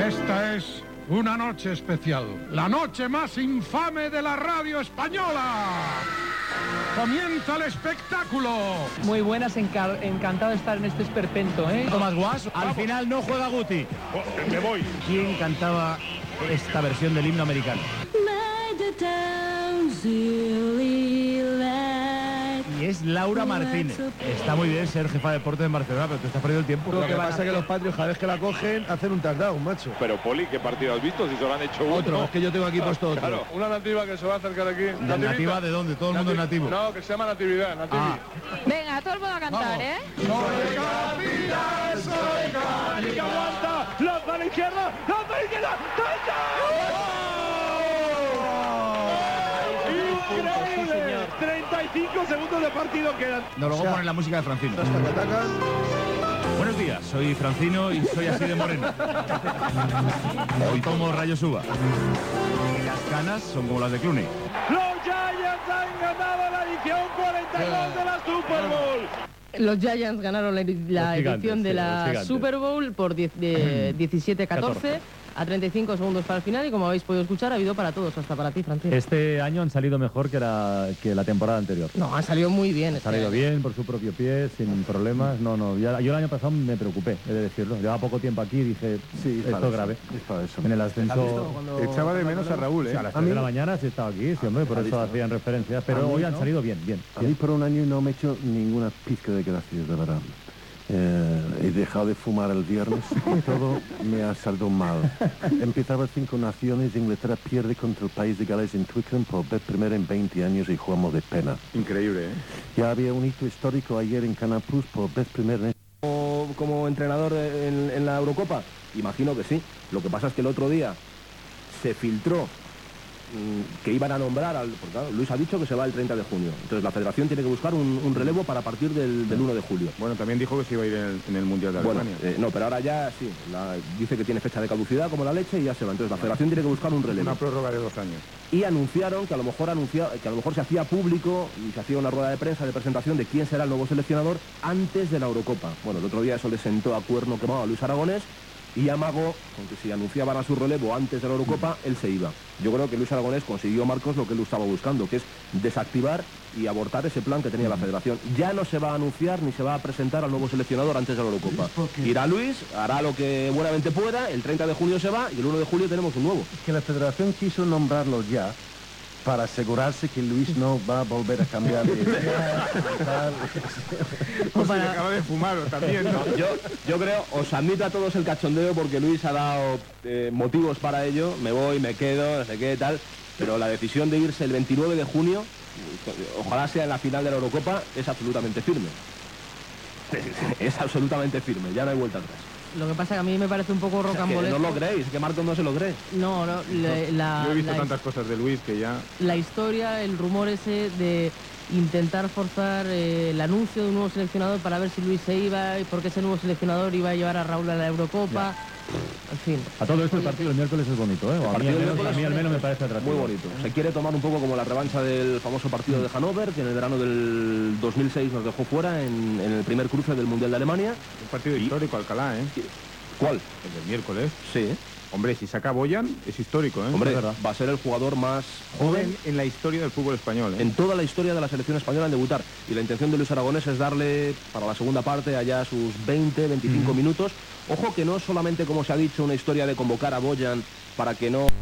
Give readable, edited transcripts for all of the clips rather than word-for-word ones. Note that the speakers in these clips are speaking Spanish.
Esta es una noche especial, la noche más infame de la radio española. ¡Comienza el espectáculo! Muy buenas, encantado de estar en este esperpento, ¿eh? Tomás Guas, al final no juega Guti. Me voy. ¿Quién cantaba esta versión del himno americano? Y es Laura Martínez. Está muy bien ser jefa de deporte en Barcelona, pero te estás perdiendo el tiempo. Lo que pasa es que los patrios cada vez que la cogen hacen un touchdown, macho. Pero Poli, ¿qué partido has visto? Si solo han hecho uno. Otro, es que yo tengo aquí puesto otro. Claro, Una nativa que se va a acercar aquí. ¿Nativa de dónde? Todo el mundo es nativo. No, que se llama Natividad, Natividad. Venga, todo el mundo a cantar, ¿eh? ¡Soy capitán, soy capitán! ¡Aguanta! ¡Lanza a la izquierda! ¡Lanza a la izquierda! ¡Increíble! 35 segundos de partido quedan. No, luego ponen la música de Francino. Hasta que atacan. Buenos días, soy Francino y soy así de moreno. Hoy tomo rayos uva. Las canas son como las de Clooney. Los Giants han ganado la edición 42 de la Super Bowl. Los Giants ganaron la edición de la Super Bowl por 17-14 a 35 segundos para el final y como habéis podido escuchar ha habido para todos, hasta para ti, Francisco. Este año han salido mejor que la temporada anterior. No, han salido muy bien. Han salido bien por su propio pie, sin problemas. No, yo el año pasado me preocupé, he de decirlo. Llevaba poco tiempo aquí y dije, sí, esto es grave. Es para eso. En el ascenso... Echaba de menos a Raúl, Sí, a las 3 de la mañana sí estaba aquí, sí, hombre, por eso hacían referencias. Pero hoy han salido bien. A mí por un año no me he hecho ninguna pizca de gracias, de verdad. He dejado de fumar el viernes y todo me ha salido mal. Empezaba 5 naciones, Inglaterra pierde contra el país de Gales en Twickenham por vez primera en 20 años y jugamos de pena. Increíble, ¿eh? Ya había un hito histórico ayer en Canal Plus por vez primera en... Como entrenador en la Eurocopa, imagino que sí. Lo que pasa es que el otro día se filtró que iban a nombrar porque claro, Luis ha dicho que se va el 30 de junio, entonces la federación tiene que buscar un relevo para partir del 1 de julio. Bueno, también dijo que se iba a ir en el Mundial de Alemania. No, pero ahora ya sí, dice que tiene fecha de caducidad como la leche y ya se va, entonces la federación tiene que buscar un relevo. Una prórroga de 2 años. Y anunciaron que a lo mejor se hacía público y se hacía una rueda de prensa de presentación de quién será el nuevo seleccionador antes de la Eurocopa. Bueno, el otro día eso le sentó a cuerno quemado a Luis Aragonés y amagó con que si anunciaban a su relevo antes de la Eurocopa, él se iba. Yo creo que Luis Aragonés consiguió, Marcos, lo que él estaba buscando, que es desactivar y abortar ese plan que tenía la federación. Ya no se va a anunciar ni se va a presentar al nuevo seleccionador antes de la Eurocopa. Irá Luis, hará lo que buenamente pueda, el 30 de junio se va y el 1 de julio tenemos un nuevo. Que la federación quiso nombrarlo ya para asegurarse que Luis no va a volver a cambiar de idea. O sea, acaba de fumar también, ¿no? Yo creo, os admito a todos el cachondeo porque Luis ha dado motivos para ello, me voy, me quedo, no sé qué, tal, pero la decisión de irse el 29 de junio, ojalá sea en la final de la Eurocopa, es absolutamente firme. Es absolutamente firme, ya no hay vuelta atrás. Lo que pasa es que a mí me parece un poco rocambolesco. No lo creéis, que Marcos no se lo cree. No, yo he visto tantas cosas de Luis que ya... La historia, el rumor ese de intentar forzar el anuncio de un nuevo seleccionador para ver si Luis se iba y porque ese nuevo seleccionador iba a llevar a Raúl a la Eurocopa. En fin. A todo esto el partido el miércoles es bonito, ¿eh? A mí al menos me parece atractivo. Muy bonito. Se quiere tomar un poco como la revancha del famoso partido de Hannover, que en el verano del 2006 nos dejó fuera en el primer cruce del Mundial de Alemania. Un partido histórico, Alcalá, ¿eh? ¿Cuál? El del miércoles. Sí. Hombre, si saca Boyan, es histórico, ¿eh? Hombre, va a ser el jugador más joven en la historia del fútbol español, ¿eh? En toda la historia de la selección española en debutar. Y la intención de Luis Aragonés es darle, para la segunda parte, allá sus 20-25 minutos. Ojo que no es solamente, como se ha dicho, una historia de convocar a Boyan para que no...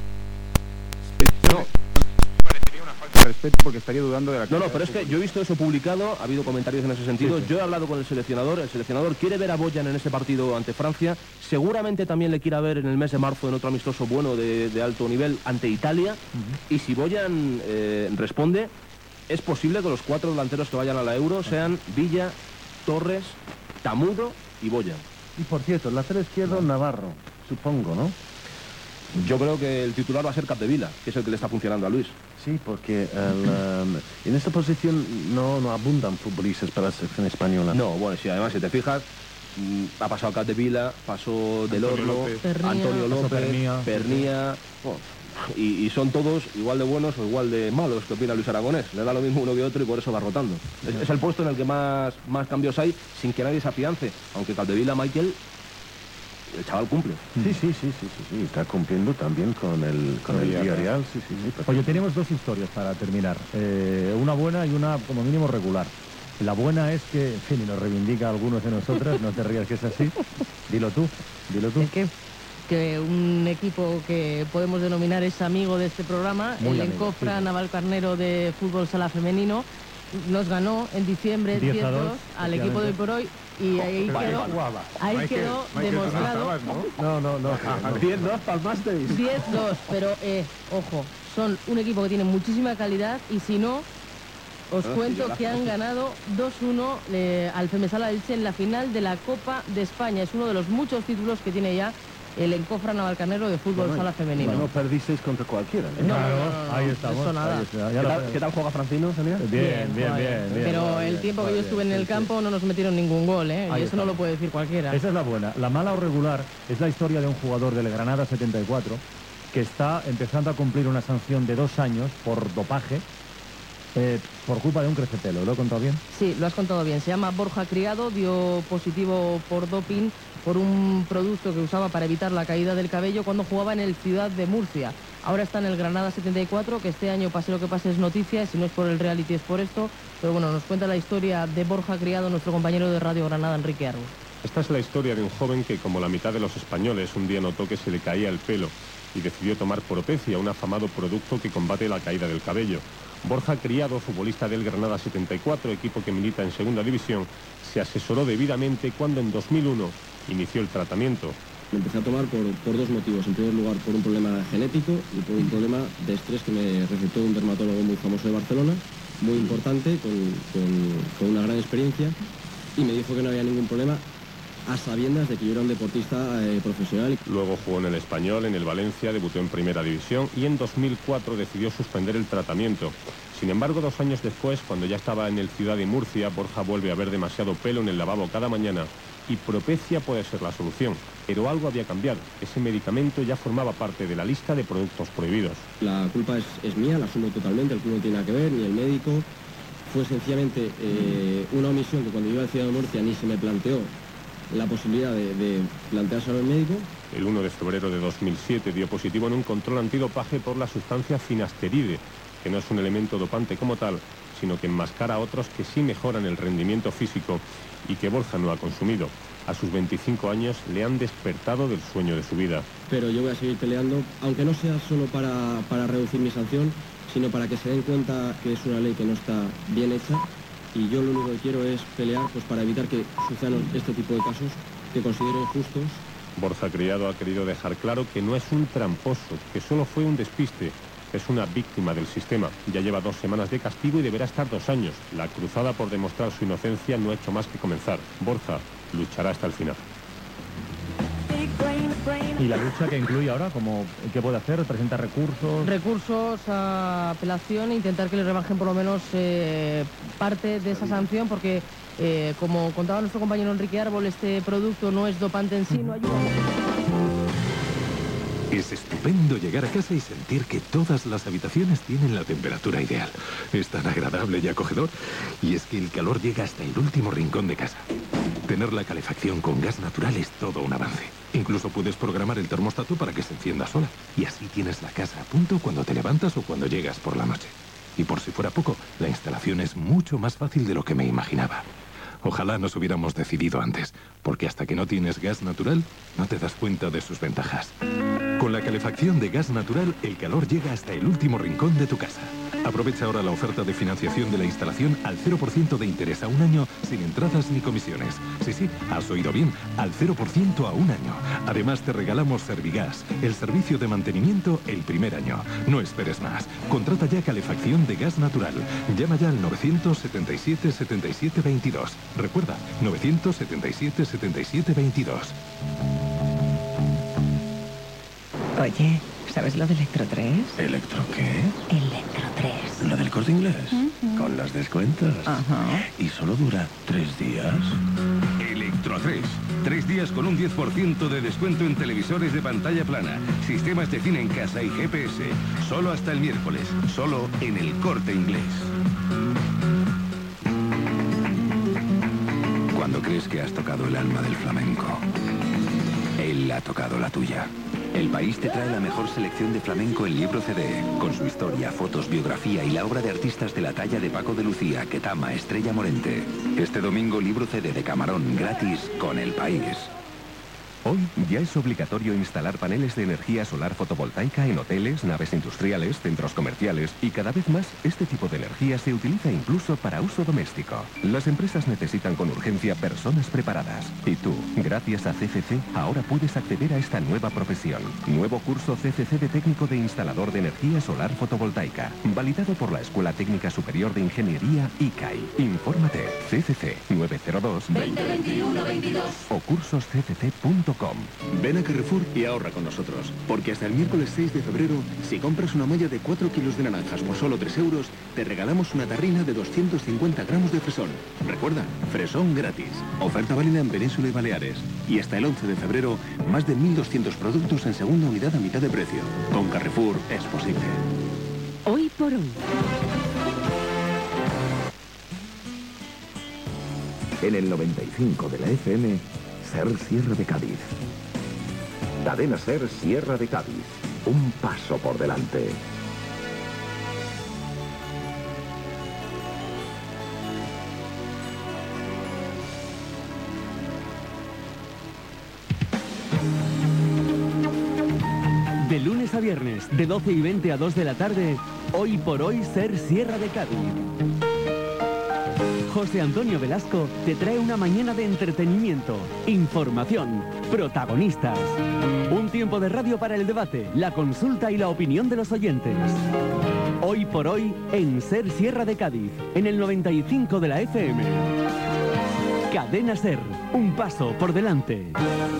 Parecería una falta de respeto porque estaría dudando de la... No, pero es que yo he visto eso publicado, ha habido comentarios en ese sentido. Sí. Yo he hablado con el seleccionador quiere ver a Boyan en ese partido ante Francia, seguramente también le quiera ver en el mes de marzo en otro amistoso bueno de alto nivel ante Italia, y si Boyan responde, es posible que los 4 delanteros que vayan a la Euro sean Villa, Torres, Tamudo y Boyan. Y por cierto, el lateral izquierdo Navarro, supongo, ¿no? Yo creo que el titular va a ser Capdevila, que es el que le está funcionando a Luis. Sí, porque en esta posición no abundan futbolistas para la selección española. No, bueno, sí, además si te fijas, ha pasado Capdevila, pasó Del Horno, Antonio López, Pernía, bueno, y son todos igual de buenos o igual de malos que opina Luis Aragonés. Le da lo mismo uno que otro y por eso va rotando. Es el puesto en el que más cambios hay sin que nadie se afiance, aunque Capdevila, Michael, el chaval cumple. Sí, está cumpliendo también con el Villarreal. Sí. Oye, tenemos dos historias para terminar. Una buena y una como mínimo regular. La buena es que, en fin, y nos reivindica a algunos de nosotras, no te rías que es así. Dilo tú. ¿El qué? Que un equipo que podemos denominar es amigo de este programa, muy el amigo, Encofra sí. Navalcarnero de fútbol sala femenino, nos ganó en diciembre 10-2 al equipo de Hoy por Hoy y ahí quedó demostrado. No. 10-2 palmasteis. 10-2, pero ojo, son un equipo que tiene muchísima calidad y si no, os cuento que han ganado 2-1 al Femesala Elche en la final de la Copa de España. Es uno de los muchos títulos que tiene ya el Encofra Navalcarnero de fútbol sala femenino. No perdisteis contra cualquiera. No, ahí estamos. eso nada. ¿Qué tal juega Francino, Sonia? Bien. Pero el tiempo que yo estuve en el campo no nos metieron ningún gol, ¿eh? Y eso no lo puede decir cualquiera. Esa es la buena. La mala o regular es la historia de un jugador del Granada 74 que está empezando a cumplir una sanción de 2 años por dopaje por culpa de un crecepelo. ¿Lo he contado bien? Sí, lo has contado bien. Se llama Borja Criado, dio positivo por doping por un producto que usaba para evitar la caída del cabello cuando jugaba en el Ciudad de Murcia. Ahora está en el Granada 74, que este año, pase lo que pase, es noticia. Si no es por el reality es por esto. Pero bueno, nos cuenta la historia de Borja Criado nuestro compañero de Radio Granada, Enrique Arbo. Esta es la historia de un joven que, como la mitad de los españoles, un día notó que se le caía el pelo y decidió tomar Propecia, un afamado producto que combate la caída del cabello. Borja Criado, futbolista del Granada 74, equipo que milita en segunda división, se asesoró debidamente cuando en 2001 inició el tratamiento. Me empecé a tomar por 2 motivos. En primer lugar, por un problema genético y por un problema de estrés que me recetó un dermatólogo muy famoso de Barcelona, muy importante, con una gran experiencia, y me dijo que no había ningún problema, a sabiendas de que yo era un deportista profesional. Luego jugó en el Español, en el Valencia, debutó en Primera División y en 2004 decidió suspender el tratamiento. Sin embargo, 2 años después, cuando ya estaba en el Ciudad de Murcia, Borja vuelve a ver demasiado pelo en el lavabo cada mañana y Propecia puede ser la solución. Pero algo había cambiado. Ese medicamento ya formaba parte de la lista de productos prohibidos. La culpa es mía, la asumo totalmente, el club no tiene nada que ver, ni el médico. Fue sencillamente una omisión que cuando yo iba al Ciudad de Murcia ni se me planteó la posibilidad de planteárselo al médico. El 1 de febrero de 2007 dio positivo en un control antidopaje por la sustancia finasteride, que no es un elemento dopante como tal, sino que enmascara a otros que sí mejoran el rendimiento físico y que Borja no ha consumido. A sus 25 años le han despertado del sueño de su vida. Pero yo voy a seguir peleando, aunque no sea solo para reducir mi sanción, sino para que se den cuenta que es una ley que no está bien hecha. Y yo lo único que quiero es pelear pues, para evitar que sucedan este tipo de casos que considero injustos. Borja Criado ha querido dejar claro que no es un tramposo, que solo fue un despiste. Es una víctima del sistema. Ya lleva 2 semanas de castigo y deberá estar 2 años. La cruzada por demostrar su inocencia no ha hecho más que comenzar. Borja luchará hasta el final. ¿Y la lucha que incluye ahora? ¿Qué puede hacer? ¿Presenta recursos? Recursos a apelación e intentar que le rebajen por lo menos parte de esa sanción, porque como contaba nuestro compañero Enrique Árbol, este producto no es dopante en sí, no ayuda. Es estupendo llegar a casa y sentir que todas las habitaciones tienen la temperatura ideal. Es tan agradable y acogedor. Y es que el calor llega hasta el último rincón de casa. Tener la calefacción con gas natural es todo un avance. Incluso puedes programar el termostato para que se encienda sola. Y así tienes la casa a punto cuando te levantas o cuando llegas por la noche. Y por si fuera poco, la instalación es mucho más fácil de lo que me imaginaba. Ojalá nos hubiéramos decidido antes, porque hasta que no tienes gas natural, no te das cuenta de sus ventajas. Con la calefacción de gas natural, el calor llega hasta el último rincón de tu casa. Aprovecha ahora la oferta de financiación de la instalación al 0% de interés a 1 año, sin entradas ni comisiones. Sí, has oído bien, al 0% a 1 año. Además, te regalamos Servigas, el servicio de mantenimiento el primer año. No esperes más. Contrata ya calefacción de gas natural. Llama ya al 977 77 22. Recuerda, 977 77 22. Oye, ¿sabes lo de Electro 3? ¿Electro qué? Electro 3. ¿Lo del Corte Inglés? Con los descuentos. Ajá. ¿Y solo dura 3 días? Electro 3. 3 días con un 10% de descuento en televisores de pantalla plana, sistemas de cine en casa y GPS. Solo hasta el miércoles. Solo en el Corte Inglés. Cuando crees que has tocado el alma del flamenco, Él ha tocado la tuya. El País te trae la mejor selección de flamenco en libro CD, con su historia, fotos, biografía y la obra de artistas de la talla de Paco de Lucía, Ketama, Estrella Morente. Este domingo, libro CD de Camarón gratis con El País. Hoy ya es obligatorio instalar paneles de energía solar fotovoltaica en hoteles, naves industriales, centros comerciales y cada vez más este tipo de energía se utiliza incluso para uso doméstico. Las empresas necesitan con urgencia personas preparadas. Y tú, gracias a CCC, ahora puedes acceder a esta nueva profesión. Nuevo curso CCC de técnico de instalador de energía solar fotovoltaica, validado por la Escuela Técnica Superior de Ingeniería ICAI. Infórmate, CCC 902 2021 22 o cursoscct.com. Ven a Carrefour y ahorra con nosotros, porque hasta el miércoles 6 de febrero, si compras una malla de 4 kilos de naranjas por solo 3 euros, te regalamos una tarrina de 250 gramos de fresón. Recuerda, fresón gratis. Oferta válida en Península y Baleares. Y hasta el 11 de febrero, más de 1.200 productos en segunda unidad a mitad de precio. Con Carrefour es posible. Hoy por hoy. En el 95 de la FM, SER Sierra de Cádiz. Cadena SER Sierra de Cádiz. Un paso por delante. De lunes a viernes, de 12 y 20 a 2 de la tarde, Hoy por Hoy SER Sierra de Cádiz. José Antonio Velasco te trae una mañana de entretenimiento, información, protagonistas. Un tiempo de radio para el debate, la consulta y la opinión de los oyentes. Hoy por Hoy en SER Sierra de Cádiz, en el 95 de la FM. Cadena SER, un paso por delante.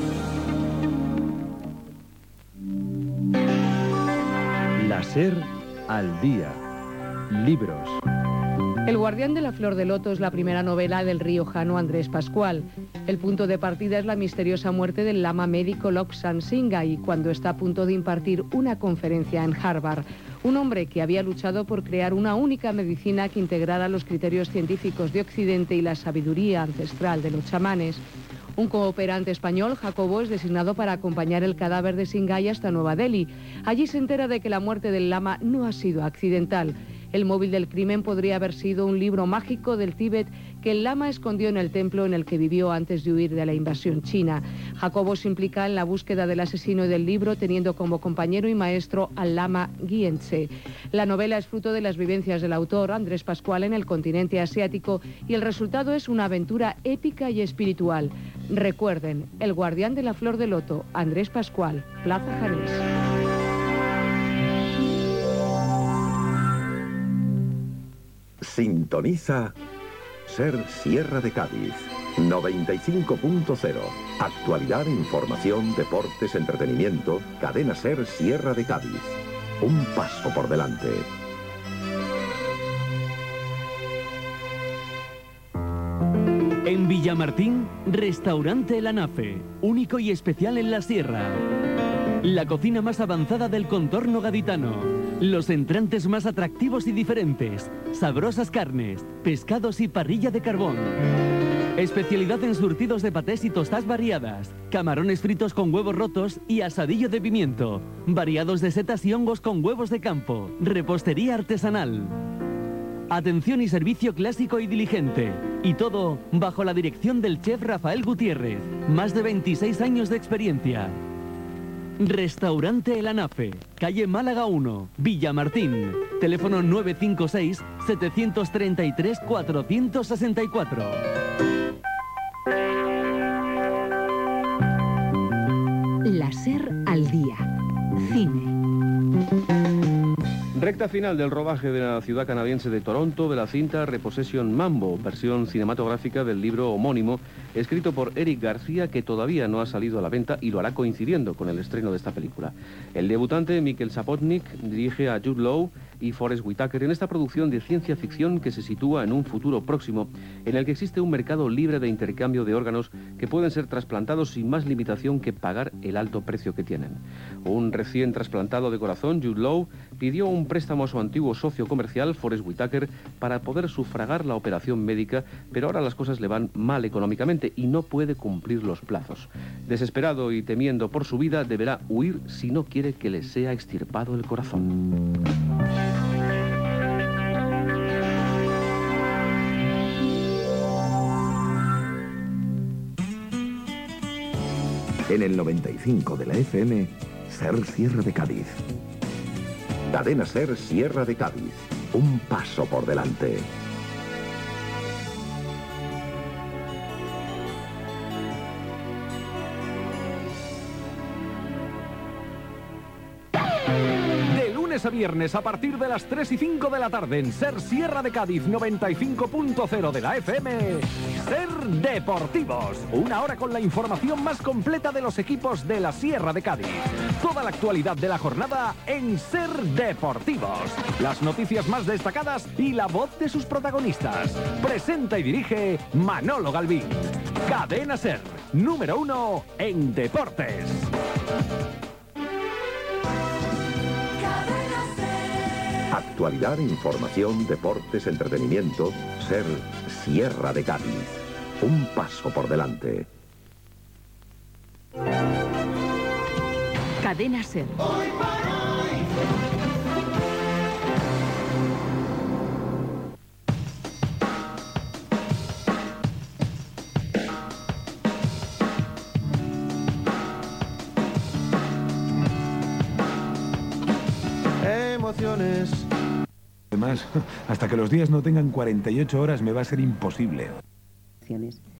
La SER al día. Libros. El guardián de la flor de loto es la primera novela del riojano Andrés Pascual. El punto de partida es la misteriosa muerte del lama médico Lobsang Singay cuando está a punto de impartir una conferencia en Harvard. Un hombre que había luchado por crear una única medicina que integrara los criterios científicos de Occidente y la sabiduría ancestral de los chamanes. Un cooperante español, Jacobo, es designado para acompañar el cadáver de Singay hasta Nueva Delhi. Allí se entera de que la muerte del lama no ha sido accidental. El móvil del crimen podría haber sido un libro mágico del Tíbet que el lama escondió en el templo en el que vivió antes de huir de la invasión china. Jacobo se implica en la búsqueda del asesino del libro, teniendo como compañero y maestro al lama Gyentse. La novela es fruto de las vivencias del autor, Andrés Pascual, en el continente asiático, y el resultado es una aventura épica y espiritual. Recuerden, El guardián de la flor de loto, Andrés Pascual, Plaza Janís. Sintoniza SER Sierra de Cádiz 95.0. Actualidad, información, deportes, entretenimiento. Cadena SER Sierra de Cádiz. Un paso por delante. En Villamartín, Restaurante El Anafe, único y especial en la sierra. La cocina más avanzada del contorno gaditano. Los entrantes más atractivos y diferentes. Sabrosas carnes, pescados y parrilla de carbón. Especialidad en surtidos de patés y tostadas variadas. Camarones fritos con huevos rotos y asadillo de pimiento. Variados de setas y hongos con huevos de campo. Repostería artesanal. Atención y servicio clásico y diligente. Y todo bajo la dirección del chef Rafael Gutiérrez. Más de 26 años de experiencia. Restaurante El Anafe, calle Málaga 1, Villamartín. Teléfono 956-733-464. La SER al día. Cine. Recta final del rodaje de la ciudad canadiense de Toronto de la cinta Repossession Mambo, versión cinematográfica del libro homónimo, escrito por Eric García, que todavía no ha salido a la venta y lo hará coincidiendo con el estreno de esta película. El debutante, Mikel Sapochnik, dirige a Jude Law y Forest Whitaker en esta producción de ciencia ficción que se sitúa en un futuro próximo en el que existe un mercado libre de intercambio de órganos que pueden ser trasplantados sin más limitación que pagar el alto precio que tienen. Un recién trasplantado de corazón, Jude Law, pidió un préstamo a su antiguo socio comercial, Forest Whitaker, para poder sufragar la operación médica, pero ahora las cosas le van mal económicamente. inminente y no puede cumplir los plazos. Desesperado y temiendo por su vida, deberá huir si no quiere que le sea extirpado el corazón. En el 95 de la FM, SER Sierra de Cádiz. Cadena SER Sierra de Cádiz. Un paso por delante. A viernes a partir de las 3 y 5 de la tarde en SER Sierra de Cádiz 95.0 de la FM, SER Deportivos. Una hora con la información más completa de los equipos de la Sierra de Cádiz. Toda la actualidad de la jornada en SER Deportivos. Las noticias más destacadas y la voz de sus protagonistas. Presenta y dirige Manolo Galvín. Cadena SER, número 1 en deportes. Actualidad, información, deportes, entretenimiento. SER Sierra de Cádiz. Un paso por delante. Cadena SER. Emociones. Además, hasta que los días no tengan 48 horas me va a ser imposible.